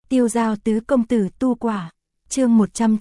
Tiêu giao tứ công tử tu quả. Chương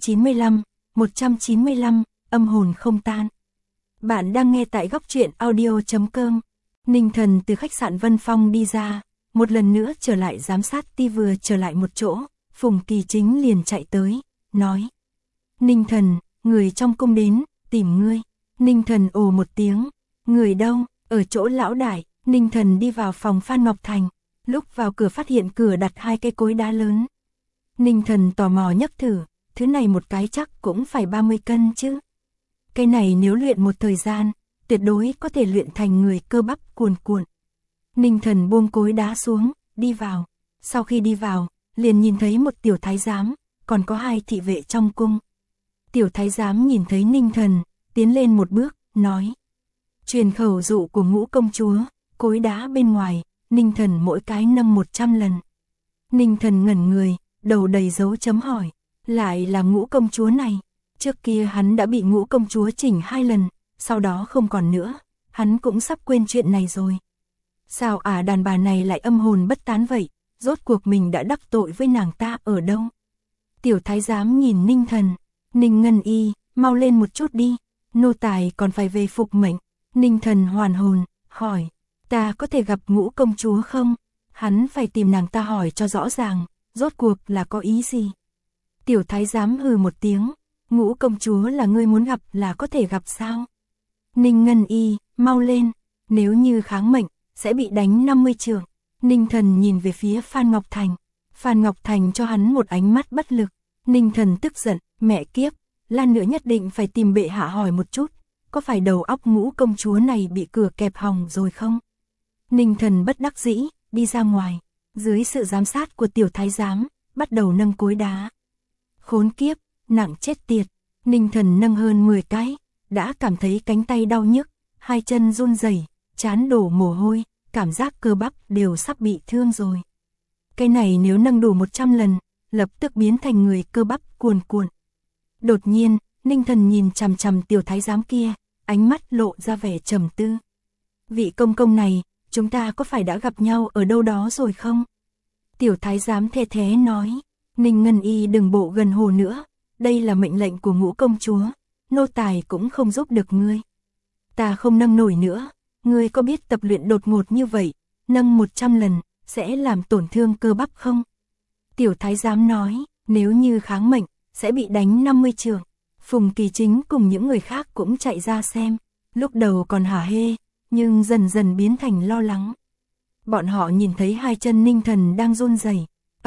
195, âm hồn không tan. Bạn đang nghe tại góc truyện audio.com. Ninh Thần từ khách sạn Vân Phong đi ra, một lần nữa trở lại giám sát ti. Vừa trở lại một chỗ, Phùng Kỳ Chính liền chạy tới, nói: Ninh Thần, người trong cung đến, tìm ngươi. Ninh Thần ồ một tiếng, người đâu? Ở chỗ lão đại. Ninh Thần đi vào phòng Phan Ngọc Thành, lúc vào cửa phát hiện cửa đặt hai cây cối đá lớn. Ninh Thần tò mò nhấc thử, thứ này một cái chắc cũng phải 30 cân chứ. Cây này nếu luyện một thời gian, tuyệt đối có thể luyện thành người cơ bắp cuồn cuộn. Ninh Thần buông cối đá xuống, đi vào. Sau khi đi vào, liền nhìn thấy một tiểu thái giám, còn có hai thị vệ trong cung. Tiểu thái giám nhìn thấy Ninh Thần, tiến lên một bước, nói: truyền khẩu dụ của Ngũ công chúa, cối đá bên ngoài, Ninh Thần mỗi cái nâng 100 lần. Ninh Thần ngẩn người, đầu đầy dấu chấm hỏi, lại là Ngũ công chúa này. Trước kia hắn đã bị Ngũ công chúa chỉnh 2 lần, sau đó không còn nữa, hắn cũng sắp quên chuyện này rồi. Sao đàn bà này lại âm hồn bất tán vậy, rốt cuộc mình đã đắc tội với nàng ta ở đâu? Tiểu thái giám nhìn Ninh Thần, Ninh Ngân Y, mau lên một chút đi, nô tài còn phải về phục mệnh. Ninh Thần hoàn hồn, hỏi, ta có thể gặp Ngũ công chúa không? Hắn phải tìm nàng ta hỏi cho rõ ràng, rốt cuộc là có ý gì? Tiểu thái giám hừ một tiếng, Ngũ công chúa là ngươi muốn gặp là có thể gặp sao? Ninh Ngân Y, mau lên, nếu như kháng mệnh, sẽ bị đánh 50 chưởng. Ninh Thần nhìn về phía Phan Ngọc Thành. Phan Ngọc Thành cho hắn một ánh mắt bất lực. Ninh Thần tức giận, mẹ kiếp, lát nữa nhất định phải tìm bệ hạ hỏi một chút, có phải đầu óc Ngũ công chúa này bị cửa kẹp hỏng rồi không? Ninh Thần bất đắc dĩ, đi ra ngoài, dưới sự giám sát của tiểu thái giám, bắt đầu nâng cối đá. Khốn kiếp, nặng chết tiệt, Ninh Thần nâng hơn 10 cái, đã cảm thấy cánh tay đau nhức, hai chân run rẩy, trán đổ mồ hôi, cảm giác cơ bắp đều sắp bị thương rồi. Cái này nếu nâng đủ 100 lần, lập tức biến thành người cơ bắp cuồn cuộn. Đột nhiên, Ninh Thần nhìn chằm chằm tiểu thái giám kia, ánh mắt lộ ra vẻ trầm tư. Vị công công này, chúng ta có phải đã gặp nhau ở đâu đó rồi không? Tiểu thái giám the thé nói, Ninh Ngân Y đừng bộ gần hồ nữa, đây là mệnh lệnh của Ngũ công chúa, nô tài cũng không giúp được ngươi. Ta không nâng nổi nữa, ngươi có biết tập luyện đột ngột như vậy, nâng 100 lần, sẽ làm tổn thương cơ bắp không? Tiểu thái giám nói, nếu như kháng mệnh, sẽ bị đánh 50 chưởng. Phùng Kỳ Chính cùng những người khác cũng chạy ra xem, lúc đầu còn hả hê, nhưng dần dần biến thành lo lắng. Bọn họ nhìn thấy hai chân Ninh Thần đang run rẩy,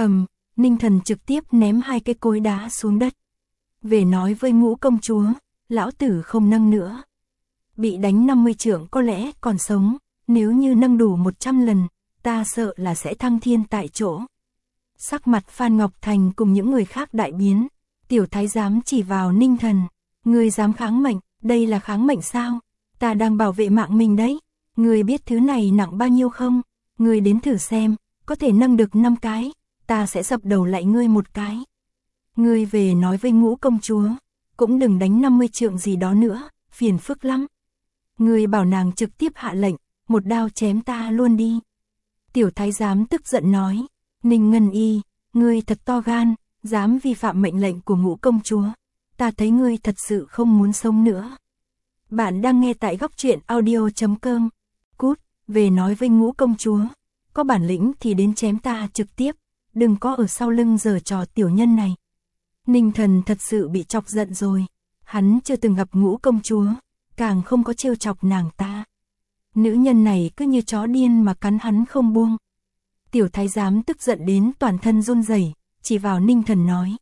Ninh Thần trực tiếp ném hai cái cối đá xuống đất. Về nói với Ngũ công chúa, lão tử không nâng nữa. Bị đánh 50 chưởng có lẽ còn sống, nếu như nâng đủ 100 lần, ta sợ là sẽ thăng thiên tại chỗ. Sắc mặt Phan Ngọc Thành cùng những người khác đại biến, tiểu thái giám chỉ vào Ninh Thần, ngươi dám kháng mệnh, đây là kháng mệnh sao? Ta đang bảo vệ mạng mình đấy, ngươi biết thứ này nặng bao nhiêu không? Ngươi đến thử xem, có thể nâng được 5 cái, ta sẽ dập đầu lại ngươi một cái. Ngươi về nói với Ngũ công chúa, cũng đừng đánh 50 trượng gì đó nữa, phiền phức lắm. Ngươi bảo nàng trực tiếp hạ lệnh, một đao chém ta luôn đi. Tiểu thái giám tức giận nói, Ninh Ngân Y, ngươi thật to gan, dám vi phạm mệnh lệnh của Ngũ công chúa. Ta thấy ngươi thật sự không muốn sống nữa. Bạn đang nghe tại góc truyện audio.com. Cút, về nói với Ngũ công chúa, có bản lĩnh thì đến chém ta trực tiếp, đừng có ở sau lưng giở trò tiểu nhân này. Ninh Thần thật sự bị chọc giận rồi, hắn chưa từng gặp Ngũ công chúa, càng không có trêu chọc nàng ta. Nữ nhân này cứ như chó điên mà cắn hắn không buông. Tiểu thái giám tức giận đến toàn thân run rẩy, chỉ vào Ninh Thần nói,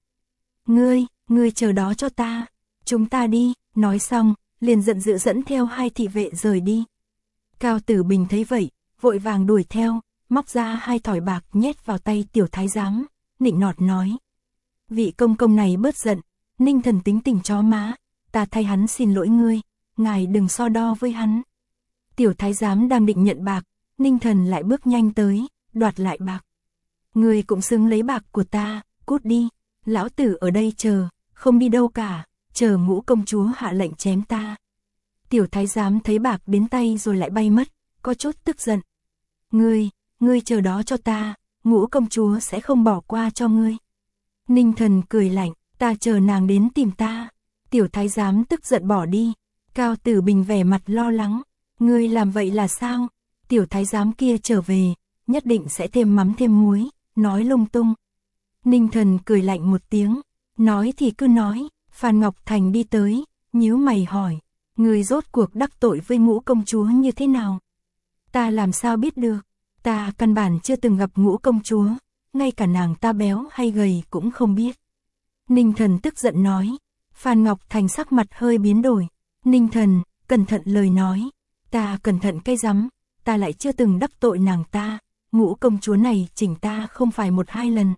ngươi chờ đó cho ta, chúng ta đi. Nói xong, liền giận dữ dẫn theo hai thị vệ rời đi. Cao Tử Bình thấy vậy, vội vàng đuổi theo, móc ra 2 thỏi bạc nhét vào tay tiểu thái giám, nịnh nọt nói, vị công công này bớt giận, Ninh Thần tính tình chó má, ta thay hắn xin lỗi ngươi, ngài đừng so đo với hắn. Tiểu thái giám đang định nhận bạc, Ninh Thần lại bước nhanh tới, đoạt lại bạc. Ngươi cũng xứng lấy bạc của ta, cút đi, lão tử ở đây chờ, không đi đâu cả, chờ Ngũ công chúa hạ lệnh chém ta. Tiểu thái giám thấy bạc đến tay rồi lại bay mất, có chút tức giận. Ngươi chờ đó cho ta, Ngũ công chúa sẽ không bỏ qua cho ngươi. Ninh Thần cười lạnh, ta chờ nàng đến tìm ta. Tiểu thái giám tức giận bỏ đi. Cao Tử Bình vẻ mặt lo lắng, ngươi làm vậy là sao? Tiểu thái giám kia trở về, nhất định sẽ thêm mắm thêm muối, nói lung tung. Ninh Thần cười lạnh một tiếng, nói thì cứ nói. Phan Ngọc Thành đi tới, nhíu mày hỏi, ngươi rốt cuộc đắc tội với Ngũ công chúa như thế nào? Ta làm sao biết được, ta căn bản chưa từng gặp Ngũ công chúa, ngay cả nàng ta béo hay gầy cũng không biết. Ninh Thần tức giận nói. Phan Ngọc Thành sắc mặt hơi biến đổi. Ninh Thần, cẩn thận lời nói. Ta cẩn thận cái rắm, ta lại chưa từng đắc tội nàng ta. Ngũ công chúa này chỉnh ta không phải 1-2 lần.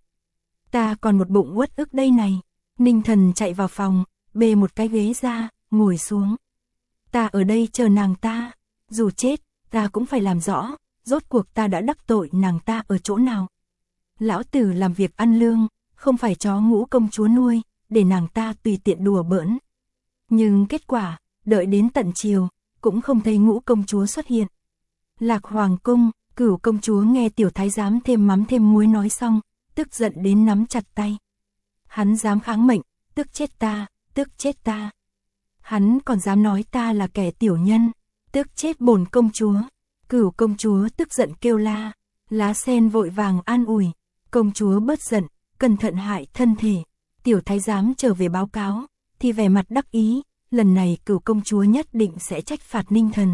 Ta còn một bụng uất ức đây này. Ninh Thần chạy vào phòng, bê một cái ghế ra, ngồi xuống. Ta ở đây chờ nàng ta, dù chết, ta cũng phải làm rõ, rốt cuộc ta đã đắc tội nàng ta ở chỗ nào. Lão tử làm việc ăn lương, không phải chó Ngũ công chúa nuôi, để nàng ta tùy tiện đùa bỡn. Nhưng kết quả, đợi đến tận chiều, cũng không thấy Ngũ công chúa xuất hiện. Lạc Hoàng cung, Cửu công chúa nghe tiểu thái giám thêm mắm thêm muối nói xong, tức giận đến nắm chặt tay. Hắn dám kháng mệnh, tức chết ta, tức chết ta. Hắn còn dám nói ta là kẻ tiểu nhân, tức chết bổn công chúa. Cửu công chúa tức giận kêu la. Lá Sen vội vàng an ủi, công chúa bớt giận, cẩn thận hại thân thể. Tiểu thái giám trở về báo cáo, thì vẻ mặt đắc ý, lần này Cửu công chúa nhất định sẽ trách phạt Ninh Thần.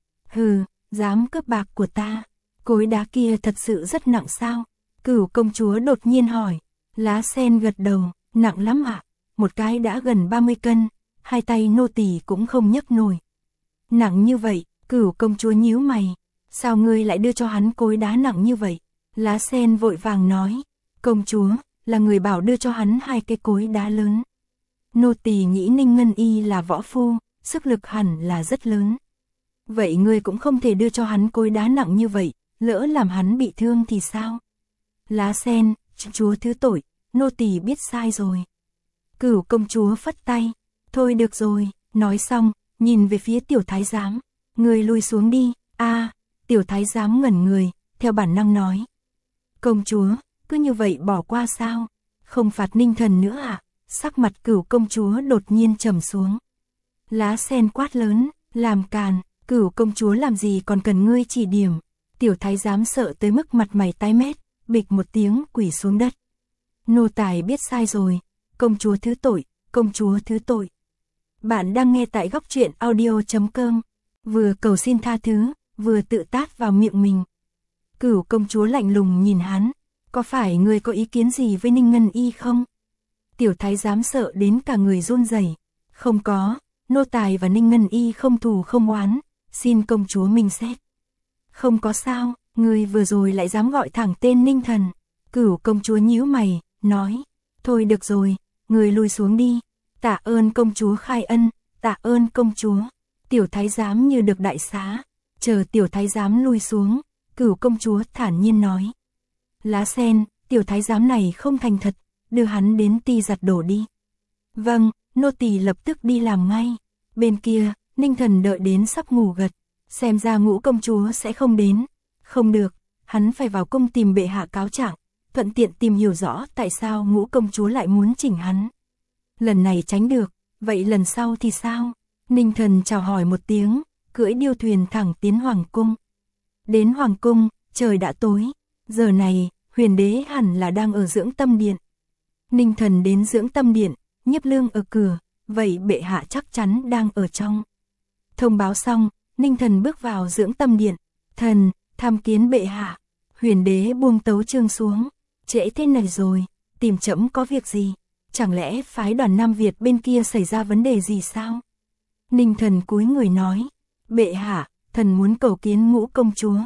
Hừ, dám cướp bạc của ta, cối đá kia thật sự rất nặng sao? Cửu công chúa đột nhiên hỏi. Lá Sen gật đầu, nặng lắm ạ, một cái đã gần 30 cân, hai tay nô tỳ cũng không nhấc nổi. Nặng như vậy, Cửu công chúa nhíu mày, sao ngươi lại đưa cho hắn cối đá nặng như vậy? Lá Sen vội vàng nói, công chúa, là người bảo đưa cho hắn 2 cái cối đá lớn. Nô tỳ nghĩ Ninh Ngân Y là võ phu, sức lực hẳn là rất lớn. Vậy ngươi cũng không thể đưa cho hắn cối đá nặng như vậy, lỡ làm hắn bị thương thì sao? Lá Sen, chúa thứ tội, nô tỳ biết sai rồi. Cửu công chúa phất tay, thôi được rồi, nói xong, nhìn về phía tiểu thái giám, ngươi lui xuống đi. Tiểu thái giám ngẩn người, theo bản năng nói, công chúa, cứ như vậy bỏ qua sao? Không phạt Ninh Thần nữa à? Sắc mặt Cửu công chúa đột nhiên trầm xuống. Lá Sen quát lớn, làm càn, Cửu công chúa làm gì còn cần ngươi chỉ điểm. Tiểu thái giám sợ tới mức mặt mày tái mét, bịch một tiếng quỳ xuống đất. Nô tài biết sai rồi, công chúa thứ tội, công chúa thứ tội. Bạn đang nghe tại Góc Truyện Audio.com, vừa cầu xin tha thứ, vừa tự tát vào miệng mình. Cửu công chúa lạnh lùng nhìn hắn, có phải ngươi có ý kiến gì với Ninh Ngân Y không? Tiểu thái giám sợ đến cả người run rẩy. Không có, nô tài và Ninh Ngân Y không thù không oán, xin công chúa minh xét. Không có sao, ngươi vừa rồi lại dám gọi thẳng tên Ninh Thần. Cửu công chúa nhíu mày, nói, thôi được rồi, ngươi lui xuống đi. Tạ ơn công chúa khai ân, tạ ơn công chúa. Tiểu thái giám như được đại xá, chờ tiểu thái giám lui xuống, Cửu công chúa thản nhiên nói, Lá Sen, tiểu thái giám này không thành thật, đưa hắn đến ty giặt đồ đi. Vâng, nô tỳ lập tức đi làm ngay. Bên kia, Ninh Thần đợi đến sắp ngủ gật, xem ra Ngũ công chúa sẽ không đến. Không được, hắn phải vào cung tìm bệ hạ cáo trạng, thuận tiện tìm hiểu rõ tại sao Ngũ công chúa lại muốn chỉnh hắn. Lần này tránh được, vậy lần sau thì sao? Ninh Thần chào hỏi một tiếng, cưỡi điêu thuyền thẳng tiến hoàng cung. Đến hoàng cung, trời đã tối, giờ này, Huyền đế hẳn là đang ở dưỡng tâm điện. Ninh Thần đến dưỡng tâm điện, Nhiếp Lương ở cửa, vậy bệ hạ chắc chắn đang ở trong. Thông báo xong, Ninh Thần bước vào dưỡng tâm điện. Thần, tham kiến bệ hạ. Huyền đế buông tấu chương xuống. Trễ thế này rồi, tìm trẫm có việc gì? Chẳng lẽ phái đoàn Nam Việt bên kia xảy ra vấn đề gì sao? Ninh Thần cúi người nói, bệ hạ, thần muốn cầu kiến Ngũ công chúa.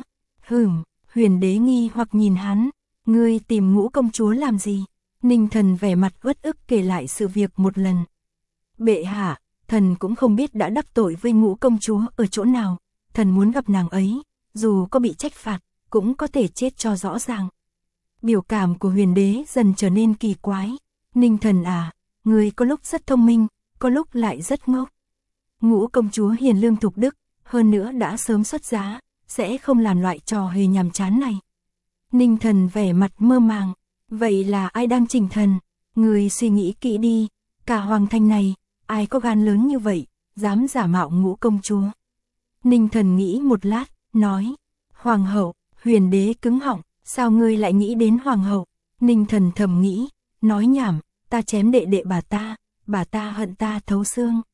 Huyền đế nghi hoặc nhìn hắn, ngươi tìm Ngũ công chúa làm gì? Ninh Thần vẻ mặt uất ức kể lại sự việc một lần. Bệ hạ, thần cũng không biết đã đắc tội với Ngũ công chúa ở chỗ nào, thần muốn gặp nàng ấy, dù có bị trách phạt, cũng có thể chết cho rõ ràng. Biểu cảm của huyền đế dần trở nên kỳ quái. Ninh Thần à, người có lúc rất thông minh, có lúc lại rất ngốc. Ngũ công chúa hiền lương thục đức, hơn nữa đã sớm xuất giá, sẽ không làm loại trò hề nhàm chán này. Ninh Thần vẻ mặt mơ màng, vậy là ai đang chỉnh thần? Người suy nghĩ kỹ đi, cả hoàng thành này, ai có gan lớn như vậy, dám giả mạo Ngũ công chúa. Ninh Thần nghĩ một lát, nói, hoàng hậu. Huyền đế cứng họng, sao ngươi lại nghĩ đến hoàng hậu? Ninh Thần thầm nghĩ, nói nhảm, ta chém đệ đệ bà ta hận ta thấu xương.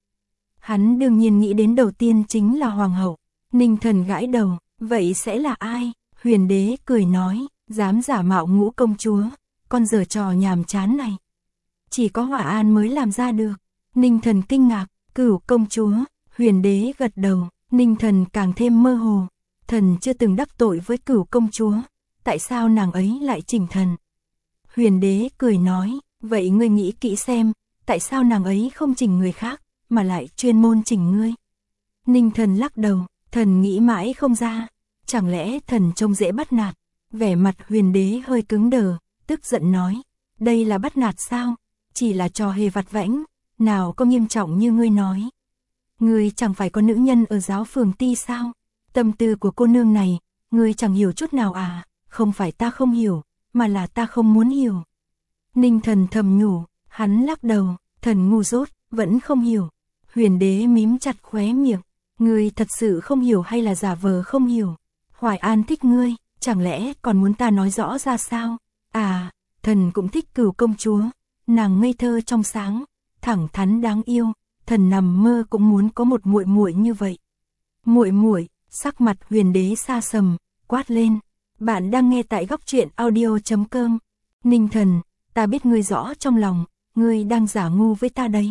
Hắn đương nhiên nghĩ đến đầu tiên chính là hoàng hậu. Ninh Thần gãi đầu, vậy sẽ là ai? Huyền đế cười nói, dám giả mạo Ngũ công chúa, con giở trò nhàm chán này. Chỉ có Hỏa An mới làm ra được. Ninh Thần kinh ngạc, Cửu công chúa. Huyền đế gật đầu, Ninh Thần càng thêm mơ hồ. Thần chưa từng đắc tội với Cửu công chúa, tại sao nàng ấy lại chỉnh thần? Huyền đế cười nói, vậy ngươi nghĩ kỹ xem, tại sao nàng ấy không chỉnh người khác, mà lại chuyên môn chỉnh ngươi? Ninh Thần lắc đầu, thần nghĩ mãi không ra, chẳng lẽ thần trông dễ bắt nạt? Vẻ mặt huyền đế hơi cứng đờ, tức giận nói, đây là bắt nạt sao? Chỉ là trò hề vặt vãnh, nào có nghiêm trọng như ngươi nói. Ngươi chẳng phải có nữ nhân ở giáo phường Ti sao? Tâm tư của cô nương này, ngươi chẳng hiểu chút nào à? Không phải ta không hiểu, mà là ta không muốn hiểu. Ninh Thần thầm nhủ, hắn lắc đầu, thần ngu dốt, vẫn không hiểu. Huyền đế mím chặt khóe miệng, ngươi thật sự không hiểu hay là giả vờ không hiểu? Hoài An thích ngươi, chẳng lẽ còn muốn ta nói rõ ra sao? À, thần cũng thích Cửu công chúa, nàng ngây thơ trong sáng, thẳng thắn đáng yêu, thần nằm mơ cũng muốn có một muội muội như vậy. Muội muội? Sắc mặt huyền đế xa sầm, quát lên. Bạn đang nghe tại góc truyện audio.com. Ninh Thần, ta biết ngươi rõ trong lòng, ngươi đang giả ngu với ta đấy.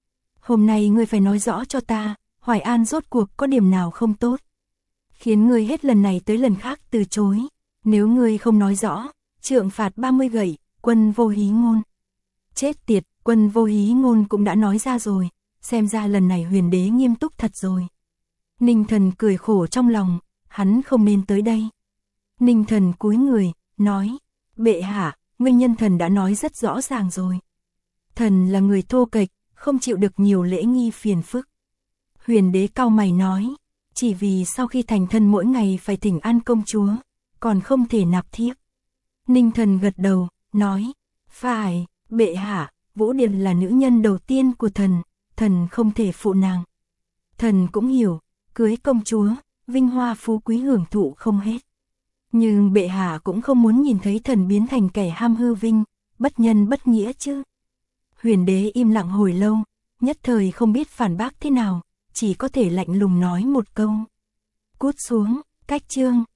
Hôm nay ngươi phải nói rõ cho ta, Hoài An rốt cuộc có điểm nào không tốt, khiến ngươi hết lần này tới lần khác từ chối. Nếu ngươi không nói rõ, trượng phạt 30 gậy, Quân Vô Hí Ngôn. Chết tiệt, Quân Vô Hí Ngôn cũng đã nói ra rồi, xem ra lần này huyền đế nghiêm túc thật rồi. Ninh Thần cười khổ trong lòng, hắn không nên tới đây. Ninh Thần cúi người, nói, bệ hạ, nguyên nhân thần đã nói rất rõ ràng rồi. Thần là người thô kệch, không chịu được nhiều lễ nghi phiền phức. Huyền đế cau mày nói, chỉ vì sau khi thành thân mỗi ngày phải thỉnh an công chúa, còn không thể nạp thiếp. Ninh Thần gật đầu, nói, phải, bệ hạ, Vũ Điệp là nữ nhân đầu tiên của thần, thần không thể phụ nàng. Thần cũng hiểu, cưới công chúa, vinh hoa phú quý hưởng thụ không hết. Nhưng bệ hạ cũng không muốn nhìn thấy thần biến thành kẻ ham hư vinh, bất nhân bất nghĩa chứ. Huyền đế im lặng hồi lâu, nhất thời không biết phản bác thế nào, chỉ có thể lạnh lùng nói một câu. Cút xuống, cách chương.